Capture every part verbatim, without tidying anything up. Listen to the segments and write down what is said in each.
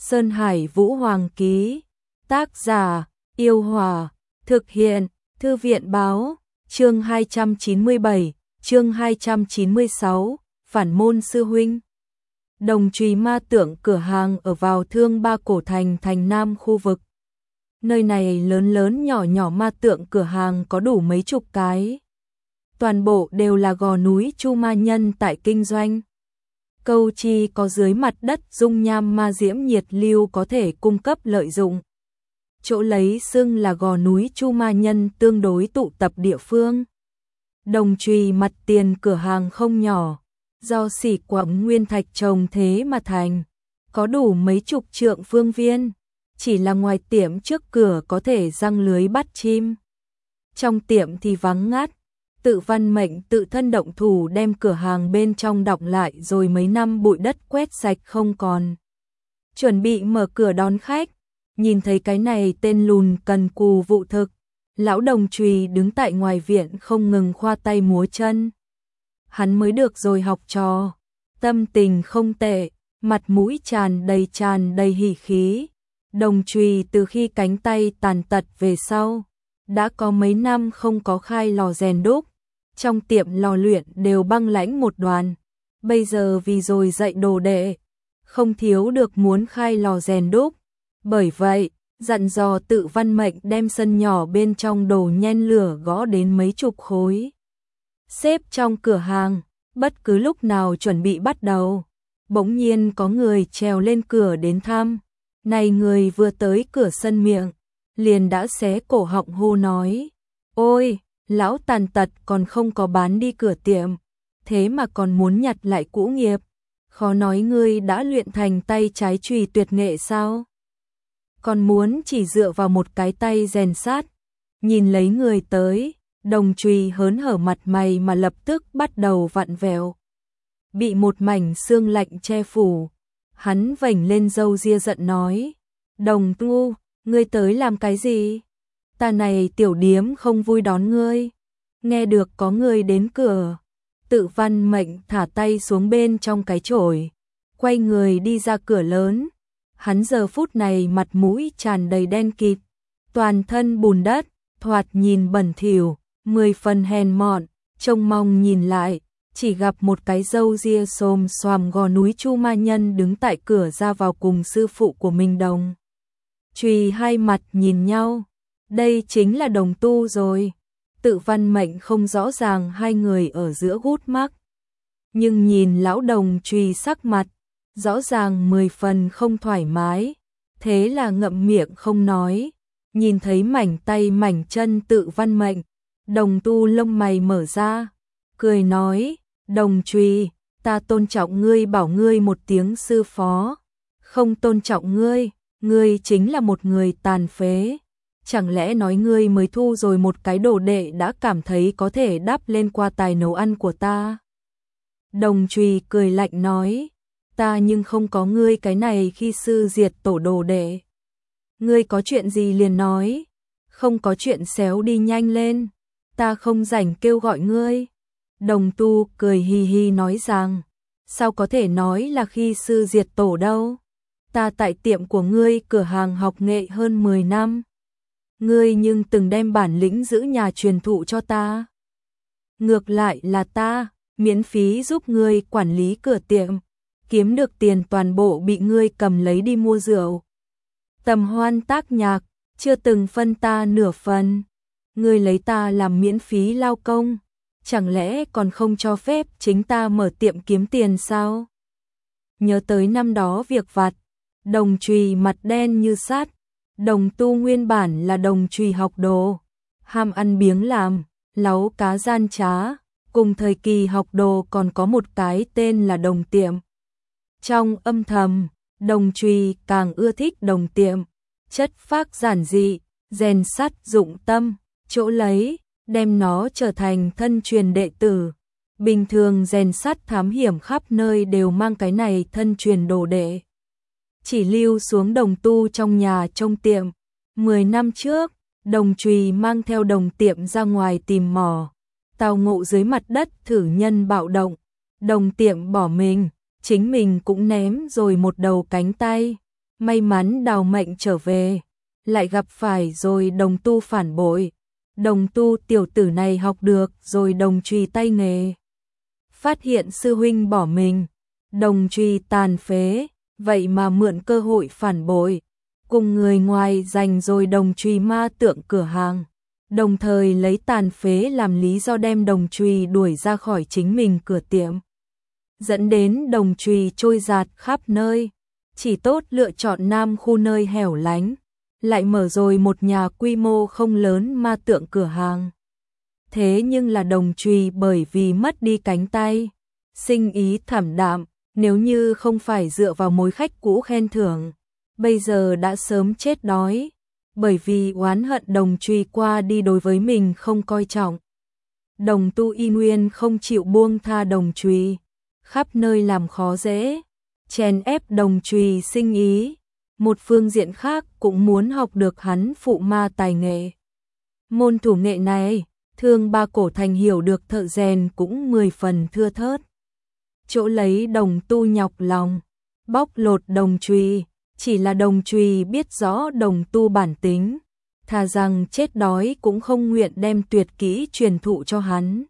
Sơn Hải Vũ Hoàng ký. Tác giả: Yêu Hòa. Thực hiện: Thư viện báo. Chương hai trăm chín mươi bảy, chương hai trăm chín mươi sáu, Phản môn sư huynh. Đồng Trùy ma tượng cửa hàng ở vào Thương Ba Cổ Thành thành Nam khu vực. Nơi này lớn lớn nhỏ nhỏ ma tượng cửa hàng có đủ mấy chục cái. Toàn bộ đều là gò núi chu ma nhân tại kinh doanh. Câu chi có dưới mặt đất dung nham ma diễm nhiệt lưu có thể cung cấp lợi dụng. Chỗ lấy xưng là gò núi chu ma nhân tương đối tụ tập địa phương. Đồng Trùy mặt tiền cửa hàng không nhỏ, do xỉ quặng nguyên thạch trồng thế mà thành, có đủ mấy chục trượng phương viên, chỉ là ngoài tiệm trước cửa có thể giăng lưới bắt chim. Trong tiệm thì vắng ngắt, Tự Văn Mệnh tự thân động thủ đem cửa hàng bên trong đọng lại rồi mấy năm bụi đất quét sạch không còn. Chuẩn bị mở cửa đón khách, nhìn thấy cái này tên lùn cần cù vụ thực. Lão Đồng Trùy đứng tại ngoài viện không ngừng khoa tay múa chân. Hắn mới được rồi học trò, tâm tình không tệ, mặt mũi tràn đầy tràn đầy hỉ khí. Đồng Trùy từ khi cánh tay tàn tật về sau, đã có mấy năm không có khai lò rèn đúc. Trong tiệm lò luyện đều băng lãnh một đoàn. Bây giờ vì rồi dạy đồ đệ, không thiếu được muốn khai lò rèn đúc. Bởi vậy, dặn dò Tự Văn Mệnh đem sân nhỏ bên trong đồ nhen lửa gõ đến mấy chục khối. Xếp trong cửa hàng, bất cứ lúc nào chuẩn bị bắt đầu. Bỗng nhiên có người trèo lên cửa đến thăm. Này người vừa tới cửa sân miệng, liền đã xé cổ họng hô nói: "Ôi, lão tàn tật còn không có bán đi cửa tiệm, thế mà còn muốn nhặt lại cũ nghiệp. Khó nói ngươi đã luyện thành tay trái chùy tuyệt nghệ sao? Còn muốn chỉ dựa vào một cái tay rèn sát." Nhìn lấy người tới, Đồng Trùy hớn hở mặt mày mà lập tức bắt đầu vặn vẹo. Bị một mảnh xương lạnh che phủ, hắn vểnh lên râu ria giận nói: "Đồng ngu, ngươi tới làm cái gì? Ta này tiểu điếm không vui đón ngươi." Nghe được có người đến cửa, Tự Văn Mệnh thả tay xuống bên trong cái chổi, quay người đi ra cửa lớn. Hắn giờ phút này mặt mũi tràn đầy đen kịt, toàn thân bùn đất, thoạt nhìn bẩn thỉu, mười phần hèn mọn. Trông mong nhìn lại, chỉ gặp một cái râu ria xồm xoàm gò núi chu ma nhân đứng tại cửa ra vào cùng sư phụ của mình Đồng Trùy hai mặt nhìn nhau. Đây chính là Đồng Tu rồi. Tự Văn Mệnh không rõ ràng hai người ở giữa gút mắc, nhưng nhìn lão Đồng Trùy sắc mặt, rõ ràng mười phần không thoải mái, thế là ngậm miệng không nói. Nhìn thấy mảnh tay mảnh chân Tự Văn Mệnh, Đồng Tu lông mày mở ra, cười nói: "Đồng Trùy, ta tôn trọng ngươi bảo ngươi một tiếng sư phó, không tôn trọng ngươi, ngươi chính là một người tàn phế. Chẳng lẽ nói ngươi mới thu rồi một cái đồ đệ đã cảm thấy có thể đắp lên qua tài nấu ăn của ta?" Đồng Trùy cười lạnh nói: "Ta nhưng không có ngươi cái này khi sư diệt tổ đồ đệ. Ngươi có chuyện gì liền nói, không có chuyện xéo đi nhanh lên, ta không rảnh kêu gọi ngươi." Đồng Tu cười hi hi nói rằng: "Sao có thể nói là khi sư diệt tổ đâu? Ta tại tiệm của ngươi cửa hàng học nghệ hơn mười năm. Ngươi nhưng từng đem bản lĩnh giữ nhà truyền thụ cho ta. Ngược lại là ta, miễn phí giúp ngươi quản lý cửa tiệm, kiếm được tiền toàn bộ bị ngươi cầm lấy đi mua rượu. Tầm hoan tác nhạc, chưa từng phân ta nửa phần. Ngươi lấy ta làm miễn phí lao công, chẳng lẽ còn không cho phép chính ta mở tiệm kiếm tiền sao?" Nhớ tới năm đó việc vặt, Đồng Trùy mặt đen như sắt. Đồng Tu nguyên bản là Đồng Trùy học đồ, ham ăn biếng làm, láu cá gian trá, cùng thời kỳ học đồ còn có một cái tên là Đồng Tiệm. Trong âm thầm, Đồng Trùy càng ưa thích Đồng Tiệm, chất phác giản dị, rèn sắt dụng tâm, chỗ lấy, đem nó trở thành thân truyền đệ tử. Bình thường rèn sắt thám hiểm khắp nơi đều mang cái này thân truyền đồ đệ, chỉ lưu xuống Đồng Tu trong nhà trong tiệm. Mười năm trước, Đồng Trùy mang theo Đồng Tiệm ra ngoài tìm mỏ, tào ngộ dưới mặt đất thử nhân bạo động, Đồng Tiệm bỏ mình, chính mình cũng ném rồi một đầu cánh tay. may mắn đào mệnh trở về, lại gặp phải rồi đồng tu phản bội. Đồng tu tiểu tử này học được rồi đồng trùy tay nghề. Phát hiện sư huynh bỏ mình, đồng trùy tàn phế, vậy mà mượn cơ hội phản bội, cùng người ngoài giành rồi đồng trùy ma tượng cửa hàng, đồng thời lấy tàn phế làm lý do đem đồng trùy đuổi ra khỏi chính mình cửa tiệm. Dẫn đến đồng trùy trôi giạt khắp nơi, chỉ tốt lựa chọn nam khu nơi hẻo lánh, lại mở rồi một nhà quy mô không lớn ma tượng cửa hàng. Thế nhưng là đồng trùy bởi vì mất đi cánh tay, sinh ý thảm đạm, nếu như không phải dựa vào mối khách cũ khen thưởng, bây giờ đã sớm chết đói, bởi vì oán hận đồng trùy qua đi đối với mình không coi trọng. Đồng tu y nguyên không chịu buông tha đồng trùy, khắp nơi làm khó dễ, chèn ép đồng trùy sinh ý. Một phương diện khác cũng muốn học được hắn phụ ma tài nghệ. Môn thủ nghệ này, Thương Ba Cổ Thành hiểu được thợ rèn cũng mười phần thưa thớt. Chỗ lấy đồng tu nhọc lòng, bóc lột đồng trùy, chỉ là đồng trùy biết rõ đồng tu bản tính, thà rằng chết đói cũng không nguyện đem tuyệt kỹ truyền thụ cho hắn.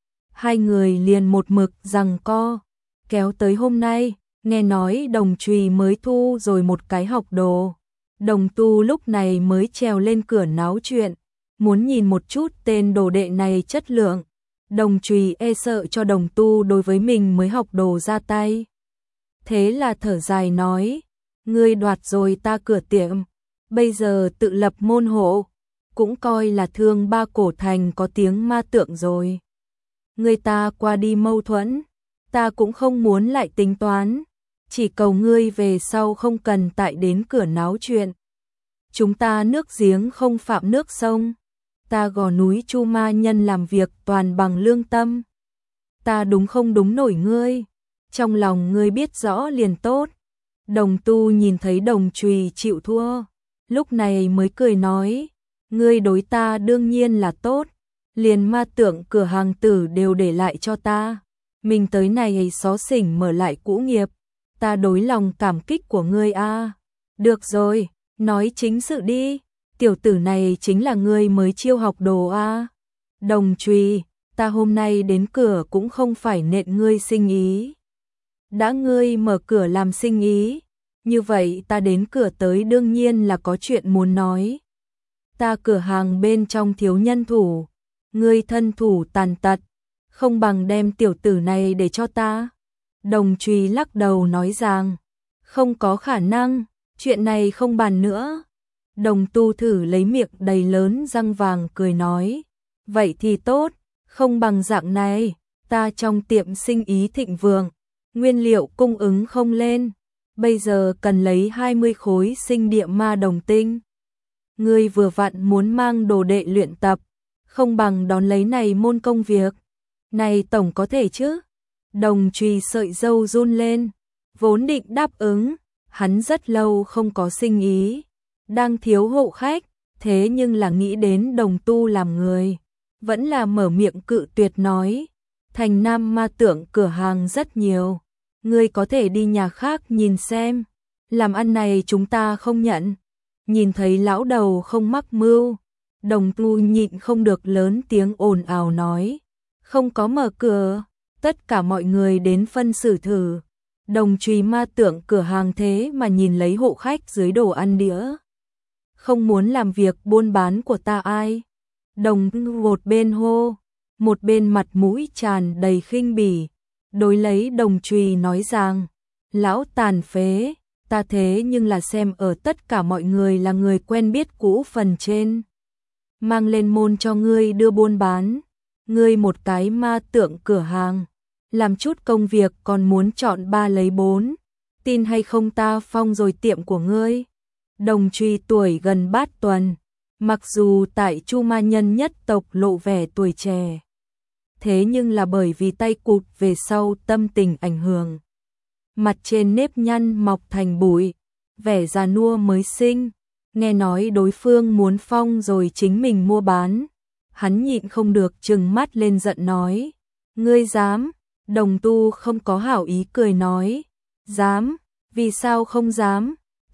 Hai người liền một mực giằng co, kéo tới hôm nay. Nghe nói đồng trùy mới thu rồi một cái học đồ, đồng tu lúc này mới trèo lên cửa náo chuyện, muốn nhìn một chút tên đồ đệ này chất lượng. Đồng trùy e sợ cho đồng tu đối với mình mới học đồ ra tay. Thế là thở dài nói, ngươi đoạt rồi ta cửa tiệm, bây giờ tự lập môn hộ, cũng coi là Thương Ba Cổ Thành có tiếng ma tượng rồi. Ngươi ta qua đi mâu thuẫn, ta cũng không muốn lại tính toán. Chỉ cầu ngươi về sau không cần tại đến cửa náo chuyện. Chúng ta nước giếng không phạm nước sông. Ta gò núi Chu Ma Nhân làm việc toàn bằng lương tâm. Ta đúng không đúng nổi ngươi. Trong lòng ngươi biết rõ liền tốt. Đồng tu nhìn thấy đồng trùy chịu thua, lúc này mới cười nói, ngươi đối ta đương nhiên là tốt. Liền ma tượng cửa hàng tử đều để lại cho ta. Mình tới này xó xỉnh mở lại cũ nghiệp. Ta đối lòng cảm kích của ngươi a. À. Được rồi, nói chính sự đi, tiểu tử này chính là ngươi mới chiêu học đồ a. À. Đồng trùy, ta hôm nay đến cửa cũng không phải nện ngươi sinh ý. Đã ngươi mở cửa làm sinh ý, như vậy ta đến cửa tới đương nhiên là có chuyện muốn nói. Ta cửa hàng bên trong thiếu nhân thủ, ngươi thân thủ tàn tật, không bằng đem tiểu tử này để cho ta. Đồng trùy lắc đầu nói rằng, không có khả năng, chuyện này không bàn nữa. Đồng tu thử lấy miệng đầy lớn răng vàng cười nói, vậy thì tốt, không bằng dạng này, ta trong tiệm sinh ý thịnh vượng, nguyên liệu cung ứng không lên, bây giờ cần lấy hai mươi khối sinh địa ma đồng tinh. Ngươi vừa vặn muốn mang đồ đệ luyện tập, không bằng đón lấy này môn công việc, này tổng có thể chứ. Đồng trùy sợi râu run lên, vốn định đáp ứng, hắn rất lâu không có sinh ý, đang thiếu hộ khách, thế nhưng là nghĩ đến đồng tu làm người, vẫn là mở miệng cự tuyệt nói, thành nam ma tượng cửa hàng rất nhiều, ngươi có thể đi nhà khác nhìn xem, làm ăn này chúng ta không nhận. Nhìn thấy lão đầu không mắc mưu, đồng tu nhịn không được lớn tiếng ồn ào nói, không có mở cửa. Tất cả mọi người đến phân xử thử, đồng trùy ma tượng cửa hàng thế mà nhìn lấy hộ khách dưới đồ ăn đĩa. Không muốn làm việc buôn bán của ta ai. Đồng một bên hô, một bên mặt mũi tràn đầy khinh bỉ, đối lấy đồng trùy nói rằng, lão tàn phế, ta thế nhưng là xem ở tất cả mọi người là người quen biết cũ phần trên. Mang lên môn cho ngươi đưa buôn bán. Ngươi một cái ma tượng cửa hàng, làm chút công việc còn muốn chọn ba lấy bốn, tin hay không ta phong rồi tiệm của ngươi. Đồng trùy tuổi gần bát tuần, mặc dù tại Chu Ma Nhân nhất tộc lộ vẻ tuổi trẻ, thế nhưng là bởi vì tay cụt về sau tâm tình ảnh hưởng. Mặt trên nếp nhăn mọc thành bụi, vẻ già nua mới sinh, nghe nói đối phương muốn phong rồi chính mình mua bán. Hắn nhịn không được trừng mắt lên giận nói, ngươi dám. Đồng tu không có hảo ý cười nói, dám, vì sao không dám,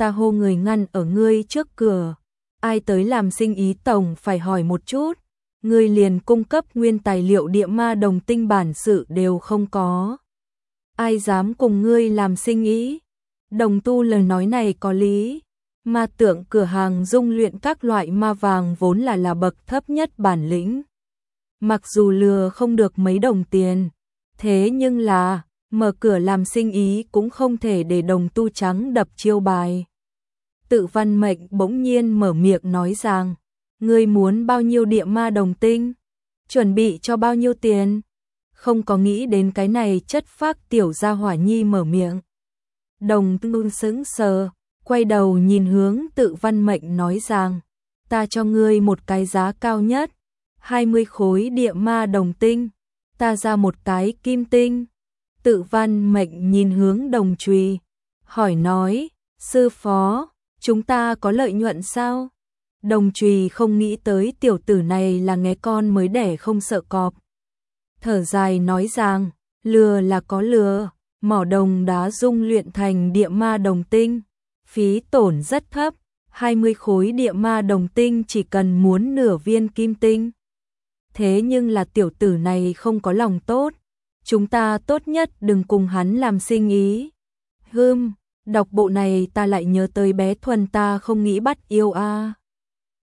ta hô người ngăn ở ngươi trước cửa. Ai tới làm sinh ý tổng phải hỏi một chút. Ngươi liền cung cấp nguyên tài liệu địa ma đồng tinh bản sự đều không có. Ai dám cùng ngươi làm sinh ý? Đồng tu lời nói này có lý. Ma tượng cửa hàng dung luyện các loại ma vàng vốn là là bậc thấp nhất bản lĩnh. Mặc dù lừa không được mấy đồng tiền, thế nhưng là mở cửa làm sinh ý cũng không thể để đồng tu trắng đập chiêu bài. Tự Văn Mệnh bỗng nhiên mở miệng nói rằng, ngươi muốn bao nhiêu địa ma đồng tinh? Chuẩn bị cho bao nhiêu tiền? Không có nghĩ đến cái này chất phác tiểu gia hỏa nhi mở miệng. Đồng tu sững sờ, quay đầu nhìn hướng Tự Văn Mệnh nói rằng, ta cho ngươi một cái giá cao nhất, hai mươi khối địa ma đồng tinh, ta ra một cái kim tinh. Tự Văn Mệnh nhìn hướng Đồng Trùy, hỏi nói, sư phó, chúng ta có lợi nhuận sao? Đồng Trùy không nghĩ tới tiểu tử này là nghe con mới đẻ không sợ cọp. Thở dài nói rằng, lừa là có lừa, mỏ đồng đá dung luyện thành địa ma đồng tinh, phí tổn rất thấp, hai mươi khối địa ma đồng tinh chỉ cần muốn nửa viên kim tinh. Thế nhưng là tiểu tử này không có lòng tốt, chúng ta tốt nhất đừng cùng hắn làm sinh ý. Hừm, đọc bộ này ta lại nhớ tới bé Thuần ta không nghĩ bắt yêu a. À.